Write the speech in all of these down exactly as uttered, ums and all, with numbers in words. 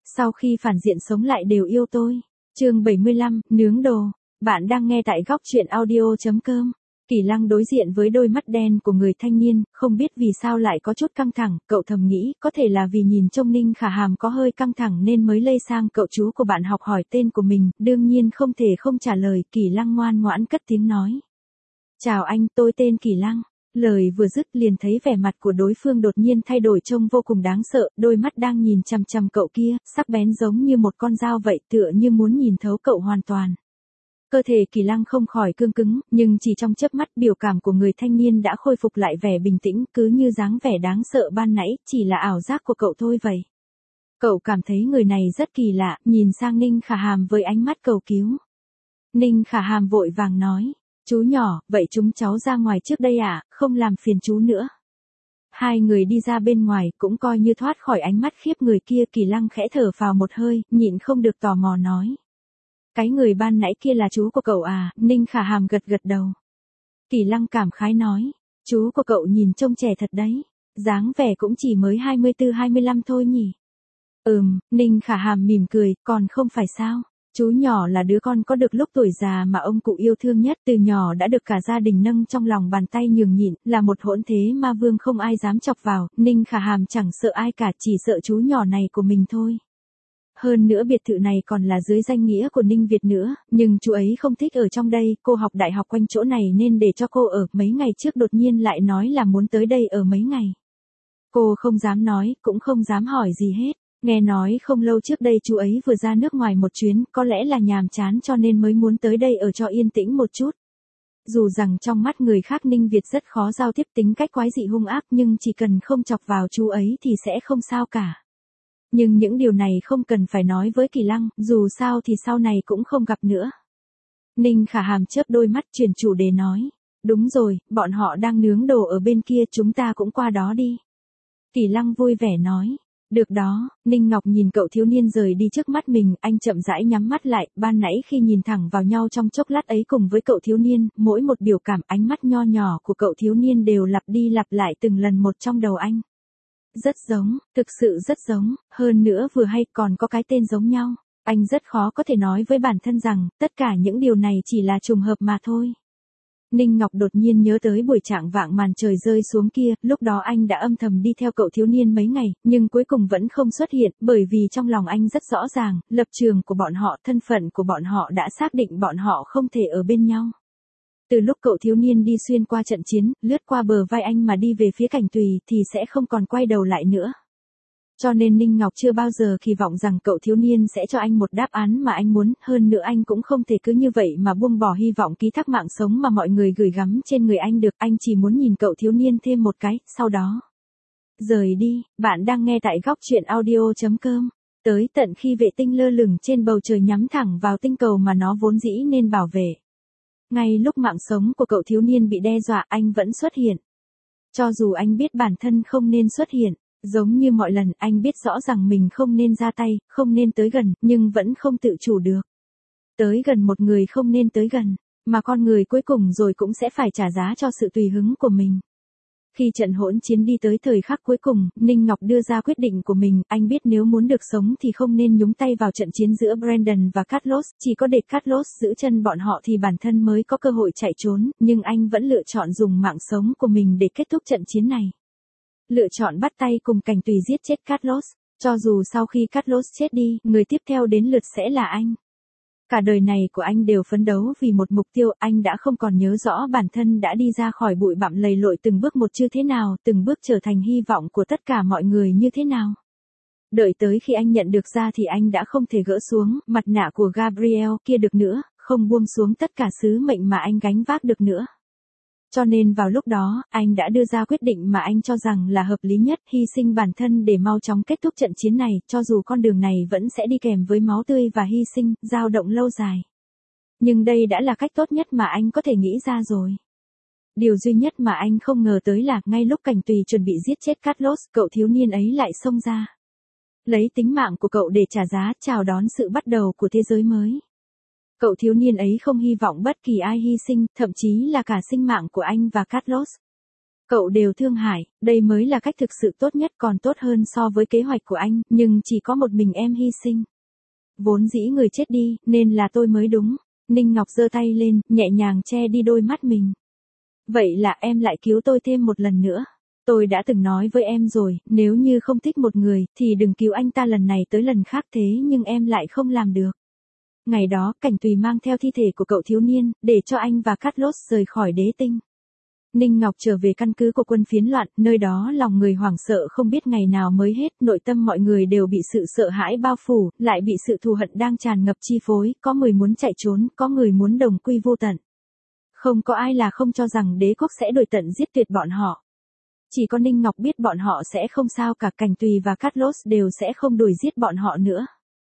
Sau khi phản diện sống lại đều yêu tôi. Chương bảy mươi lăm, nướng đồ. Bạn đang nghe tại góc truyện audio chấm com. Kỳ Lăng đối diện với đôi mắt đen của người thanh niên, không biết vì sao lại có chút căng thẳng, cậu thầm nghĩ, có thể là vì nhìn trông Ninh Khả Hàm có hơi căng thẳng nên mới lây sang cậu chú của bạn học hỏi tên của mình, đương nhiên không thể không trả lời, Kỳ Lăng ngoan ngoãn cất tiếng nói. Chào anh, tôi tên Kỳ Lăng. Lời vừa dứt liền thấy vẻ mặt của đối phương đột nhiên thay đổi trông vô cùng đáng sợ, đôi mắt đang nhìn chằm chằm cậu kia, sắc bén giống như một con dao vậy, tựa như muốn nhìn thấu cậu hoàn toàn. Cơ thể Kỳ Lăng không khỏi cương cứng, nhưng chỉ trong chớp mắt biểu cảm của người thanh niên đã khôi phục lại vẻ bình tĩnh, cứ như dáng vẻ đáng sợ ban nãy, chỉ là ảo giác của cậu thôi vậy. Cậu cảm thấy người này rất kỳ lạ, nhìn sang Ninh Khả Hàm với ánh mắt cầu cứu. Ninh Khả Hàm vội vàng nói. Chú nhỏ, vậy chúng cháu ra ngoài trước đây ạ, à, không làm phiền chú nữa. Hai người đi ra bên ngoài, cũng coi như thoát khỏi ánh mắt khiếp người kia. Kỳ Lăng khẽ thở phào một hơi, nhịn không được tò mò nói. Cái người ban nãy kia là chú của cậu à? Ninh Khả Hàm gật gật đầu. Kỳ Lăng cảm khái nói, chú của cậu nhìn trông trẻ thật đấy, dáng vẻ cũng chỉ mới hai mươi tư hai mươi lăm thôi nhỉ. Ừm, Ninh Khả Hàm mỉm cười, còn không phải sao. Chú nhỏ là đứa con có được lúc tuổi già mà ông cụ yêu thương nhất, từ nhỏ đã được cả gia đình nâng trong lòng bàn tay nhường nhịn, là một hỗn thế ma vương không ai dám chọc vào, Ninh Khả Hàm chẳng sợ ai cả, chỉ sợ chú nhỏ này của mình thôi. Hơn nữa biệt thự này còn là dưới danh nghĩa của Ninh Việt nữa, nhưng chú ấy không thích ở trong đây, cô học đại học quanh chỗ này nên để cho cô ở, mấy ngày trước đột nhiên lại nói là muốn tới đây ở mấy ngày. Cô không dám nói, cũng không dám hỏi gì hết. Nghe nói không lâu trước đây chú ấy vừa ra nước ngoài một chuyến, có lẽ là nhàm chán cho nên mới muốn tới đây ở cho yên tĩnh một chút. Dù rằng trong mắt người khác Ninh Việt rất khó giao tiếp, tính cách quái dị hung ác, nhưng chỉ cần không chọc vào chú ấy thì sẽ không sao cả. Nhưng những điều này không cần phải nói với Kỳ Lăng, dù sao thì sau này cũng không gặp nữa. Ninh Khả Hàm chớp đôi mắt chuyển chủ đề nói. Đúng rồi, bọn họ đang nướng đồ ở bên kia, chúng ta cũng qua đó đi. Kỳ Lăng vui vẻ nói. Được đó, Ninh Ngọc nhìn cậu thiếu niên rời đi trước mắt mình, anh chậm rãi nhắm mắt lại, ban nãy khi nhìn thẳng vào nhau trong chốc lát ấy cùng với cậu thiếu niên, mỗi một biểu cảm ánh mắt nho nhỏ của cậu thiếu niên đều lặp đi lặp lại từng lần một trong đầu anh. Rất giống, thực sự rất giống, hơn nữa vừa hay còn có cái tên giống nhau, anh rất khó có thể nói với bản thân rằng, tất cả những điều này chỉ là trùng hợp mà thôi. Ninh Ngọc đột nhiên nhớ tới buổi trạng vạng màn trời rơi xuống kia, lúc đó anh đã âm thầm đi theo cậu thiếu niên mấy ngày, nhưng cuối cùng vẫn không xuất hiện, bởi vì trong lòng anh rất rõ ràng, lập trường của bọn họ, thân phận của bọn họ đã xác định bọn họ không thể ở bên nhau. Từ lúc cậu thiếu niên đi xuyên qua trận chiến, lướt qua bờ vai anh mà đi về phía Cảnh Tùy thì sẽ không còn quay đầu lại nữa. Cho nên Ninh Ngọc chưa bao giờ kỳ vọng rằng cậu thiếu niên sẽ cho anh một đáp án mà anh muốn, hơn nữa anh cũng không thể cứ như vậy mà buông bỏ hy vọng ký thác mạng sống mà mọi người gửi gắm trên người anh được, anh chỉ muốn nhìn cậu thiếu niên thêm một cái, sau đó rời đi. Bạn đang nghe tại góc truyện audio chấm com. Tới tận khi vệ tinh lơ lửng trên bầu trời nhắm thẳng vào tinh cầu mà nó vốn dĩ nên bảo vệ. Ngay lúc mạng sống của cậu thiếu niên bị đe dọa, anh vẫn xuất hiện. Cho dù anh biết bản thân không nên xuất hiện. Giống như mọi lần, anh biết rõ rằng mình không nên ra tay, không nên tới gần, nhưng vẫn không tự chủ được. Tới gần một người không nên tới gần, mà con người cuối cùng rồi cũng sẽ phải trả giá cho sự tùy hứng của mình. Khi trận hỗn chiến đi tới thời khắc cuối cùng, Ninh Ngọc đưa ra quyết định của mình, anh biết nếu muốn được sống thì không nên nhúng tay vào trận chiến giữa Brandon và Carlos, chỉ có để Carlos giữ chân bọn họ thì bản thân mới có cơ hội chạy trốn, nhưng anh vẫn lựa chọn dùng mạng sống của mình để kết thúc trận chiến này. Lựa chọn bắt tay cùng Cảnh Tùy giết chết Carlos, cho dù sau khi Carlos chết đi, người tiếp theo đến lượt sẽ là anh. Cả đời này của anh đều phấn đấu vì một mục tiêu, anh đã không còn nhớ rõ bản thân đã đi ra khỏi bụi bặm lầy lội từng bước một như thế nào, từng bước trở thành hy vọng của tất cả mọi người như thế nào. Đợi tới khi anh nhận được ra thì anh đã không thể gỡ xuống mặt nạ của Gabriel kia được nữa, không buông xuống tất cả sứ mệnh mà anh gánh vác được nữa. Cho nên vào lúc đó, anh đã đưa ra quyết định mà anh cho rằng là hợp lý nhất, hy sinh bản thân để mau chóng kết thúc trận chiến này, cho dù con đường này vẫn sẽ đi kèm với máu tươi và hy sinh, dao động lâu dài. Nhưng đây đã là cách tốt nhất mà anh có thể nghĩ ra rồi. Điều duy nhất mà anh không ngờ tới là, ngay lúc Cảnh Tùy chuẩn bị giết chết Carlos, cậu thiếu niên ấy lại xông ra. Lấy tính mạng của cậu để trả giá, chào đón sự bắt đầu của thế giới mới. Cậu thiếu niên ấy không hy vọng bất kỳ ai hy sinh, thậm chí là cả sinh mạng của anh và Carlos. Cậu đều thương hại, đây mới là cách thực sự tốt nhất, còn tốt hơn so với kế hoạch của anh, nhưng chỉ có một mình em hy sinh. Vốn dĩ người chết đi, nên là tôi mới đúng. Ninh Ngọc giơ tay lên, nhẹ nhàng che đi đôi mắt mình. Vậy là em lại cứu tôi thêm một lần nữa. Tôi đã từng nói với em rồi, nếu như không thích một người, thì đừng cứu anh ta lần này tới lần khác, thế nhưng em lại không làm được. Ngày đó, Cảnh Tùy mang theo thi thể của cậu thiếu niên, để cho anh và Carlos rời khỏi đế tinh. Ninh Ngọc trở về căn cứ của quân phiến loạn, nơi đó lòng người hoảng sợ không biết ngày nào mới hết, nội tâm mọi người đều bị sự sợ hãi bao phủ, lại bị sự thù hận đang tràn ngập chi phối, có người muốn chạy trốn, có người muốn đồng quy vô tận. Không có ai là không cho rằng đế quốc sẽ đuổi tận giết tuyệt bọn họ. Chỉ có Ninh Ngọc biết bọn họ sẽ không sao cả, Cảnh Tùy và Carlos đều sẽ không đuổi giết bọn họ nữa.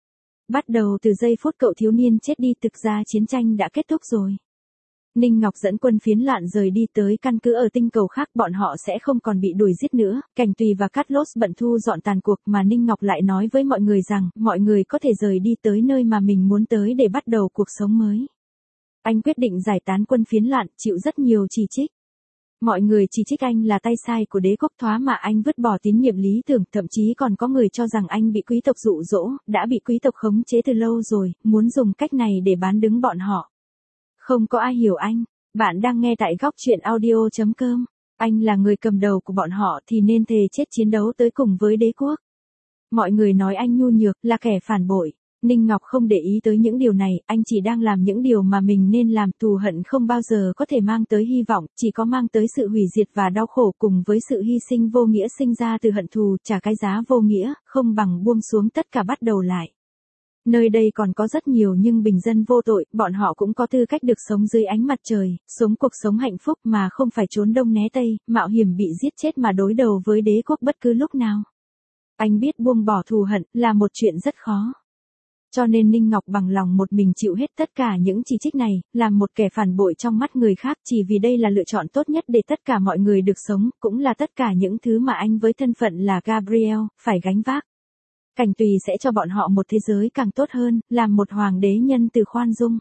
Bắt đầu từ giây phút cậu thiếu niên chết đi, thực ra chiến tranh đã kết thúc rồi. Ninh Ngọc dẫn quân phiến loạn rời đi tới căn cứ ở tinh cầu khác, bọn họ sẽ không còn bị đuổi giết nữa. Cảnh Tùy và Carlos bận thu dọn tàn cuộc, mà Ninh Ngọc lại nói với mọi người rằng, mọi người có thể rời đi tới nơi mà mình muốn tới để bắt đầu cuộc sống mới. Anh quyết định giải tán quân phiến loạn, chịu rất nhiều chỉ trích. Mọi người chỉ trích anh là tay sai của đế quốc, thoá mà anh vứt bỏ tín nhiệm lý tưởng, thậm chí còn có người cho rằng anh bị quý tộc dụ dỗ, đã bị quý tộc khống chế từ lâu rồi, muốn dùng cách này để bán đứng bọn họ. Không có ai hiểu anh. Bạn đang nghe tại góc truyện audio chấm com. Anh là người cầm đầu của bọn họ thì nên thề chết chiến đấu tới cùng với đế quốc. Mọi người nói anh nhu nhược, là kẻ phản bội. Ninh Ngọc không để ý tới những điều này, anh chỉ đang làm những điều mà mình nên làm. Thù hận không bao giờ có thể mang tới hy vọng, chỉ có mang tới sự hủy diệt và đau khổ, cùng với sự hy sinh vô nghĩa sinh ra từ hận thù, trả cái giá vô nghĩa, không bằng buông xuống tất cả bắt đầu lại. Nơi đây còn có rất nhiều nhưng bình dân vô tội, bọn họ cũng có tư cách được sống dưới ánh mặt trời, sống cuộc sống hạnh phúc mà không phải trốn đông né tây, mạo hiểm bị giết chết mà đối đầu với đế quốc bất cứ lúc nào. Anh biết buông bỏ thù hận là một chuyện rất khó. Cho nên Ninh Ngọc bằng lòng một mình chịu hết tất cả những chỉ trích này, làm một kẻ phản bội trong mắt người khác, chỉ vì đây là lựa chọn tốt nhất để tất cả mọi người được sống, cũng là tất cả những thứ mà anh với thân phận là Gabriel, phải gánh vác. Cảnh Tùy sẽ cho bọn họ một thế giới càng tốt hơn, làm một hoàng đế nhân từ khoan dung.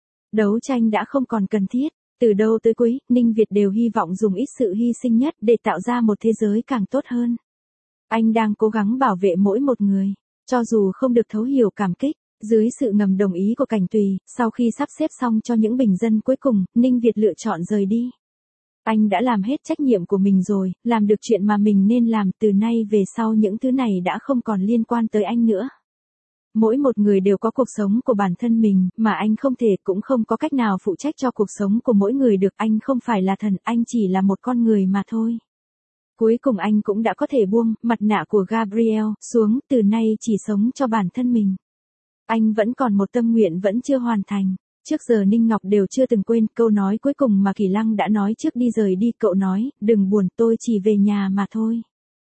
Đấu tranh đã không còn cần thiết, từ đầu tới cuối, Ninh Việt đều hy vọng dùng ít sự hy sinh nhất để tạo ra một thế giới càng tốt hơn. Anh đang cố gắng bảo vệ mỗi một người, cho dù không được thấu hiểu cảm kích. Dưới sự ngầm đồng ý của Cảnh Tùy, sau khi sắp xếp xong cho những bình dân cuối cùng, Ninh Việt lựa chọn rời đi. Anh đã làm hết trách nhiệm của mình rồi, làm được chuyện mà mình nên làm, từ nay về sau những thứ này đã không còn liên quan tới anh nữa. Mỗi một người đều có cuộc sống của bản thân mình, mà anh không thể cũng không có cách nào phụ trách cho cuộc sống của mỗi người được. Anh không phải là thần, anh chỉ là một con người mà thôi. Cuối cùng anh cũng đã có thể buông mặt nạ của Gabriel xuống, từ nay chỉ sống cho bản thân mình. Anh vẫn còn một tâm nguyện vẫn chưa hoàn thành. Trước giờ Ninh Ngọc đều chưa từng quên câu nói cuối cùng mà Kỳ Lăng đã nói trước đi rời đi, cậu nói, đừng buồn, tôi chỉ về nhà mà thôi.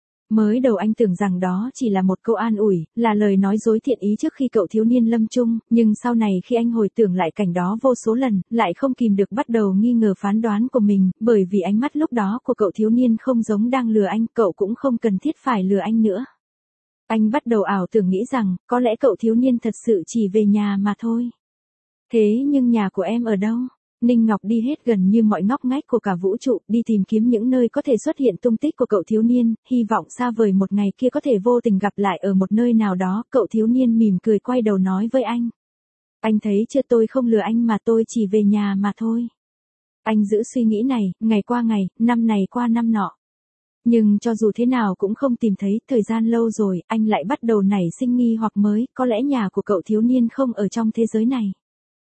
Mới đầu anh tưởng rằng đó chỉ là một câu an ủi, là lời nói dối thiện ý trước khi cậu thiếu niên lâm chung, nhưng sau này khi anh hồi tưởng lại cảnh đó vô số lần, lại không kìm được bắt đầu nghi ngờ phán đoán của mình, bởi vì ánh mắt lúc đó của cậu thiếu niên không giống đang lừa anh, cậu cũng không cần thiết phải lừa anh nữa. Anh bắt đầu ảo tưởng nghĩ rằng, có lẽ cậu thiếu niên thật sự chỉ về nhà mà thôi. Thế nhưng nhà của em ở đâu? Ninh Ngọc đi hết gần như mọi ngóc ngách của cả vũ trụ, đi tìm kiếm những nơi có thể xuất hiện tung tích của cậu thiếu niên, hy vọng xa vời một ngày kia có thể vô tình gặp lại ở một nơi nào đó. Cậu thiếu niên mỉm cười quay đầu nói với anh. Anh thấy chưa, tôi không lừa anh mà, tôi chỉ về nhà mà thôi. Anh giữ suy nghĩ này, ngày qua ngày, năm này qua năm nọ. Nhưng cho dù thế nào cũng không tìm thấy, thời gian lâu rồi, anh lại bắt đầu nảy sinh nghi hoặc mới, có lẽ nhà của cậu thiếu niên không ở trong thế giới này.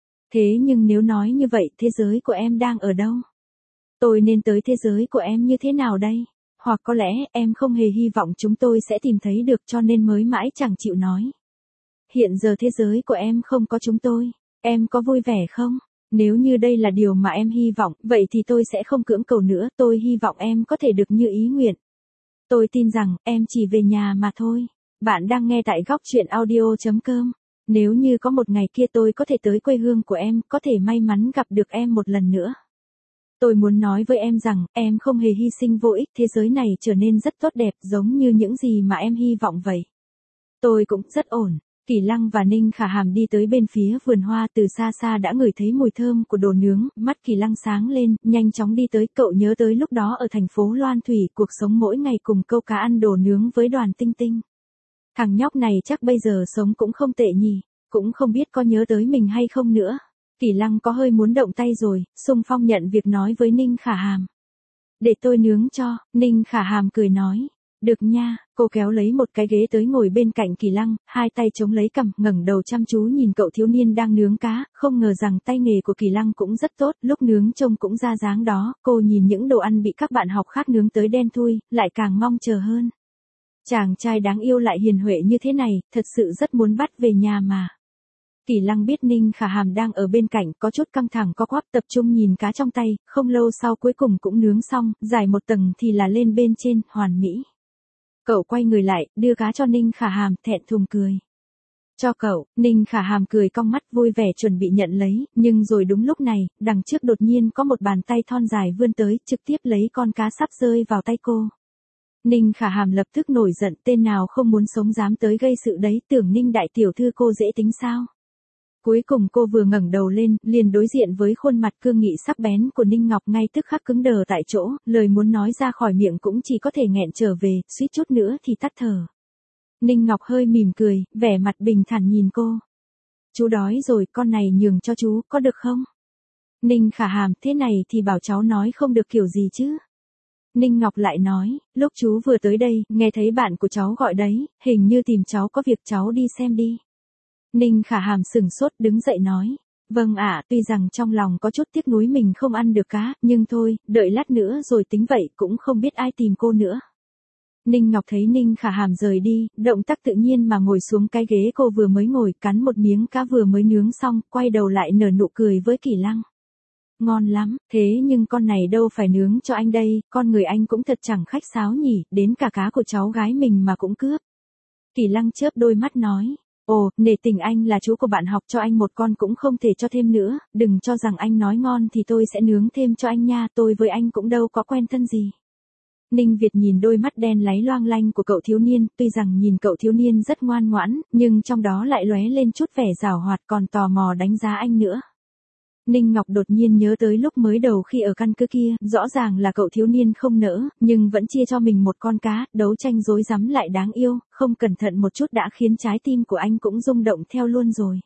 Thế nhưng nếu nói như vậy, thế giới của em đang ở đâu? Tôi nên tới thế giới của em như thế nào đây? Hoặc có lẽ em không hề hy vọng chúng tôi sẽ tìm thấy được, cho nên mới mãi chẳng chịu nói. Hiện giờ thế giới của em không có chúng tôi, em có vui vẻ không? Nếu như đây là điều mà em hy vọng, vậy thì tôi sẽ không cưỡng cầu nữa, tôi hy vọng em có thể được như ý nguyện. Tôi tin rằng, em chỉ về nhà mà thôi. Bạn đang nghe tại góc truyện audio chấm com. Nếu như có một ngày kia tôi có thể tới quê hương của em, có thể may mắn gặp được em một lần nữa. Tôi muốn nói với em rằng, em không hề hy sinh vô ích, thế giới này trở nên rất tốt đẹp, giống như những gì mà em hy vọng vậy. Tôi cũng rất ổn. Kỳ Lăng và Ninh Khả Hàm đi tới bên phía vườn hoa, từ xa xa đã ngửi thấy mùi thơm của đồ nướng, mắt Kỳ Lăng sáng lên, nhanh chóng đi tới, cậu nhớ tới lúc đó ở thành phố Loan Thủy, cuộc sống mỗi ngày cùng câu cá ăn đồ nướng với Đoàn Tinh Tinh. Thằng nhóc này chắc bây giờ sống cũng không tệ nhỉ, cũng không biết có nhớ tới mình hay không nữa. Kỳ Lăng có hơi muốn động tay rồi, xung phong nhận việc nói với Ninh Khả Hàm. Để tôi nướng cho, Ninh Khả Hàm cười nói. Được nha, cô kéo lấy một cái ghế tới ngồi bên cạnh Kỳ Lăng, hai tay chống lấy cằm, ngẩng đầu chăm chú nhìn cậu thiếu niên đang nướng cá, không ngờ rằng tay nghề của Kỳ Lăng cũng rất tốt, lúc nướng trông cũng ra dáng đó, cô nhìn những đồ ăn bị các bạn học khác nướng tới đen thui, lại càng mong chờ hơn. Chàng trai đáng yêu lại hiền huệ như thế này, thật sự rất muốn bắt về nhà mà. Kỳ Lăng biết Ninh Khả Hàm đang ở bên cạnh, có chút căng thẳng co quắp tập trung nhìn cá trong tay, không lâu sau cuối cùng cũng nướng xong, dài một tầng thì là lên bên trên, hoàn mỹ. Cậu quay người lại, đưa cá cho Ninh Khả Hàm, thẹn thùng cười. Cho cậu, Ninh Khả Hàm cười cong mắt vui vẻ chuẩn bị nhận lấy, nhưng rồi đúng lúc này, đằng trước đột nhiên có một bàn tay thon dài vươn tới, trực tiếp lấy con cá sắp rơi vào tay cô. Ninh Khả Hàm lập tức nổi giận, tên nào không muốn sống dám tới gây sự đấy, tưởng Ninh đại tiểu thư cô dễ tính sao? Cuối cùng cô vừa ngẩng đầu lên, liền đối diện với khuôn mặt cương nghị sắc bén của Ninh Ngọc, ngay tức khắc cứng đờ tại chỗ, lời muốn nói ra khỏi miệng cũng chỉ có thể nghẹn trở về, suýt chút nữa thì tắt thở. Ninh Ngọc hơi mỉm cười, vẻ mặt bình thản nhìn cô. Chú đói rồi, con này nhường cho chú, có được không? Ninh Khả Hàm, thế này thì bảo cháu nói không được kiểu gì chứ? Ninh Ngọc lại nói, lúc chú vừa tới đây, nghe thấy bạn của cháu gọi đấy, hình như tìm cháu có việc, cháu đi xem đi. Ninh Khả Hàm sừng sốt đứng dậy nói, vâng ạ, tuy rằng trong lòng có chút tiếc nuối mình không ăn được cá, nhưng thôi, đợi lát nữa rồi tính vậy, cũng không biết ai tìm cô nữa. Ninh Ngọc thấy Ninh Khả Hàm rời đi, động tác tự nhiên mà ngồi xuống cái ghế cô vừa mới ngồi, cắn một miếng cá vừa mới nướng xong, quay đầu lại nở nụ cười với Kỳ Lăng. Ngon lắm, thế nhưng con này đâu phải nướng cho anh đây, con người anh cũng thật chẳng khách sáo nhỉ, đến cả cá của cháu gái mình mà cũng cướp. Kỳ Lăng chớp đôi mắt nói. Ồ, nể tình anh là chú của bạn học, cho anh một con cũng không thể cho thêm nữa, đừng cho rằng anh nói ngon thì tôi sẽ nướng thêm cho anh nha, tôi với anh cũng đâu có quen thân gì. Ninh Việt nhìn đôi mắt đen láy loang lanh của cậu thiếu niên, tuy rằng nhìn cậu thiếu niên rất ngoan ngoãn, nhưng trong đó lại lóe lên chút vẻ giảo hoạt, còn tò mò đánh giá anh nữa. Ninh Ngọc đột nhiên nhớ tới lúc mới đầu khi ở căn cứ kia, rõ ràng là cậu thiếu niên không nỡ, nhưng vẫn chia cho mình một con cá, đấu tranh rối rắm lại đáng yêu, không cẩn thận một chút đã khiến trái tim của anh cũng rung động theo luôn rồi.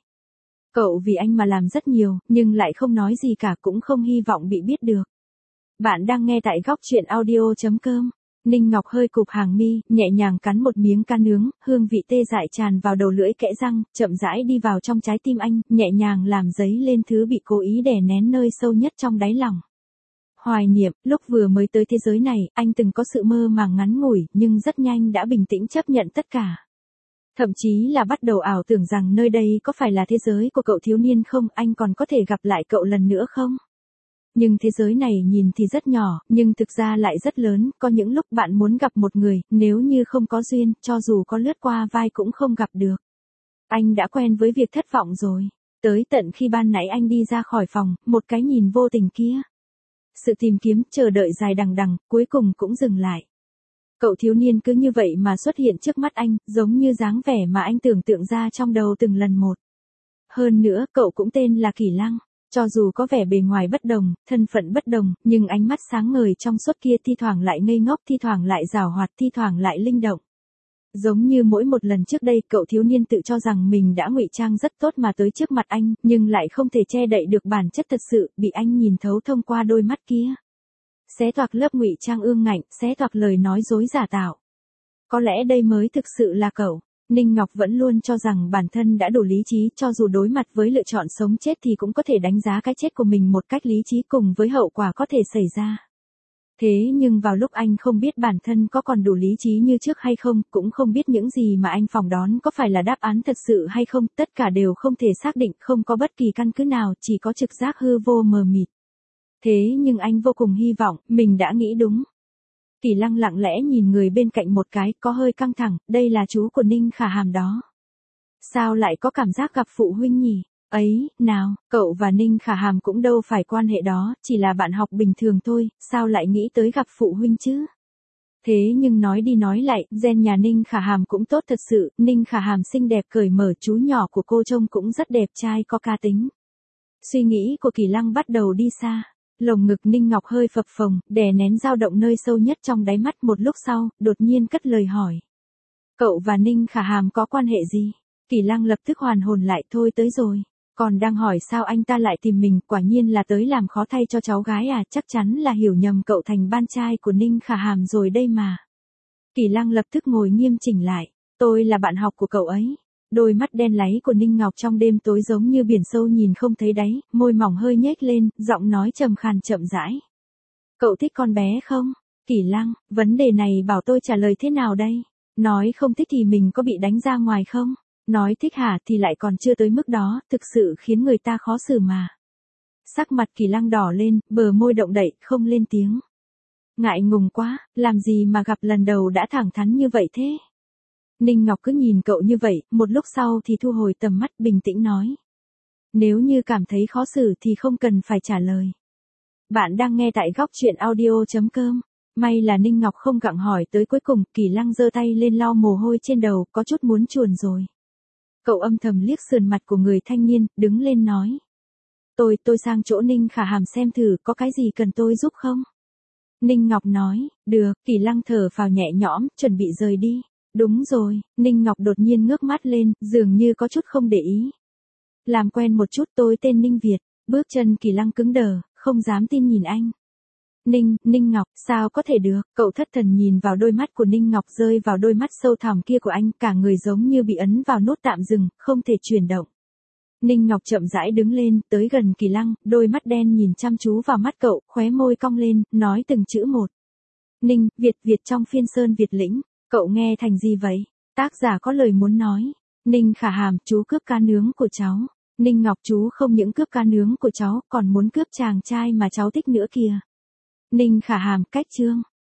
Cậu vì anh mà làm rất nhiều, nhưng lại không nói gì cả, cũng không hy vọng bị biết được. Bạn đang nghe tại góc truyện audio chấm com. Ninh Ngọc hơi cụp hàng mi, nhẹ nhàng cắn một miếng cá nướng, hương vị tê dại tràn vào đầu lưỡi kẽ răng, chậm rãi đi vào trong trái tim anh, nhẹ nhàng làm dấy lên thứ bị cố ý đè nén nơi sâu nhất trong đáy lòng. Hoài niệm, lúc vừa mới tới thế giới này, anh từng có sự mơ màng ngắn ngủi, nhưng rất nhanh đã bình tĩnh chấp nhận tất cả. Thậm chí là bắt đầu ảo tưởng rằng nơi đây có phải là thế giới của cậu thiếu niên không, anh còn có thể gặp lại cậu lần nữa không? Nhưng thế giới này nhìn thì rất nhỏ, nhưng thực ra lại rất lớn, có những lúc bạn muốn gặp một người, nếu như không có duyên, cho dù có lướt qua vai cũng không gặp được. Anh đã quen với việc thất vọng rồi. Tới tận khi ban nãy anh đi ra khỏi phòng, một cái nhìn vô tình kia. Sự tìm kiếm, chờ đợi dài đằng đằng, cuối cùng cũng dừng lại. Cậu thiếu niên cứ như vậy mà xuất hiện trước mắt anh, giống như dáng vẻ mà anh tưởng tượng ra trong đầu từng lần một. Hơn nữa, cậu cũng tên là Kỳ Lăng. Cho dù có vẻ bề ngoài bất đồng, thân phận bất đồng, nhưng ánh mắt sáng ngời trong suốt kia thi thoảng lại ngây ngốc, thi thoảng lại giảo hoạt, thi thoảng lại linh động. Giống như mỗi một lần trước đây, cậu thiếu niên tự cho rằng mình đã ngụy trang rất tốt mà tới trước mặt anh, nhưng lại không thể che đậy được bản chất thật sự, bị anh nhìn thấu thông qua đôi mắt kia. Xé toạc lớp ngụy trang ương ngạnh, xé toạc lời nói dối giả tạo. Có lẽ đây mới thực sự là cậu. Ninh Ngọc vẫn luôn cho rằng bản thân đã đủ lý trí, cho dù đối mặt với lựa chọn sống chết thì cũng có thể đánh giá cái chết của mình một cách lý trí cùng với hậu quả có thể xảy ra. Thế nhưng vào lúc anh không biết bản thân có còn đủ lý trí như trước hay không, cũng không biết những gì mà anh phỏng đoán có phải là đáp án thật sự hay không, tất cả đều không thể xác định, không có bất kỳ căn cứ nào, chỉ có trực giác hư vô mờ mịt. Thế nhưng anh vô cùng hy vọng, mình đã nghĩ đúng. Kỳ Lăng lặng lẽ nhìn người bên cạnh một cái, có hơi căng thẳng, đây là chú của Ninh Khả Hàm đó. Sao lại có cảm giác gặp phụ huynh nhỉ? Ấy, nào, cậu và Ninh Khả Hàm cũng đâu phải quan hệ đó, chỉ là bạn học bình thường thôi, sao lại nghĩ tới gặp phụ huynh chứ? Thế nhưng nói đi nói lại, gen nhà Ninh Khả Hàm cũng tốt thật sự, Ninh Khả Hàm xinh đẹp cởi mở, chú nhỏ của cô trông cũng rất đẹp trai có cá tính. Suy nghĩ của Kỳ Lăng bắt đầu đi xa. Lồng ngực Ninh Ngọc hơi phập phồng, đè nén dao động nơi sâu nhất trong đáy mắt, một lúc sau, đột nhiên cất lời hỏi. Cậu và Ninh Khả Hàm có quan hệ gì? Kỳ Lăng lập tức hoàn hồn lại, thôi tới rồi. Còn đang hỏi sao anh ta lại tìm mình, quả nhiên là tới làm khó thay cho cháu gái à, chắc chắn là hiểu nhầm cậu thành bạn trai của Ninh Khả Hàm rồi đây mà. Kỳ Lăng lập tức ngồi nghiêm chỉnh lại, tôi là bạn học của cậu ấy. Đôi mắt đen láy của Ninh Ngọc trong đêm tối giống như biển sâu nhìn không thấy đáy, môi mỏng hơi nhếch lên, giọng nói trầm khàn chậm rãi. Cậu thích con bé không? Kỳ Lăng, vấn đề này bảo tôi trả lời thế nào đây? Nói không thích thì mình có bị đánh ra ngoài không? Nói thích hả thì lại còn chưa tới mức đó, thực sự khiến người ta khó xử mà. Sắc mặt Kỳ Lăng đỏ lên, bờ môi động đậy, không lên tiếng. Ngại ngùng quá, làm gì mà gặp lần đầu đã thẳng thắn như vậy thế? Ninh Ngọc cứ nhìn cậu như vậy, một lúc sau thì thu hồi tầm mắt, bình tĩnh nói. Nếu như cảm thấy khó xử thì không cần phải trả lời. Bạn đang nghe tại góc truyện audio chấm com. May là Ninh Ngọc không gặng hỏi tới cuối cùng, Kỳ Lăng giơ tay lên lau mồ hôi trên đầu, có chút muốn chuồn rồi. Cậu âm thầm liếc sườn mặt của người thanh niên, đứng lên nói. Tôi, tôi sang chỗ Ninh Khả Hàm xem thử, có cái gì cần tôi giúp không? Ninh Ngọc nói, được, Kỳ Lăng thở phào nhẹ nhõm, chuẩn bị rời đi. Đúng rồi, Ninh Ngọc đột nhiên ngước mắt lên, dường như có chút không để ý. Làm quen một chút, tôi tên Ninh Việt. Bước chân Kỳ Lăng cứng đờ, không dám tin nhìn anh. Ninh, Ninh Ngọc, sao có thể được? Cậu thất thần nhìn vào đôi mắt của Ninh Ngọc, rơi vào đôi mắt sâu thẳm kia của anh, cả người giống như bị ấn vào nút tạm dừng, không thể chuyển động. Ninh Ngọc chậm rãi đứng lên, tới gần Kỳ Lăng, đôi mắt đen nhìn chăm chú vào mắt cậu, khóe môi cong lên, nói từng chữ một. Ninh, Việt Việt trong phiên sơn Việt lĩnh, cậu nghe thành gì vậy? Tác giả có lời muốn nói. Ninh Khả Hàm, chú cướp cá nướng của cháu. Ninh Ngọc, chú không những cướp cá nướng của cháu, còn muốn cướp chàng trai mà cháu thích nữa kìa. Ninh Khả Hàm, cách chương.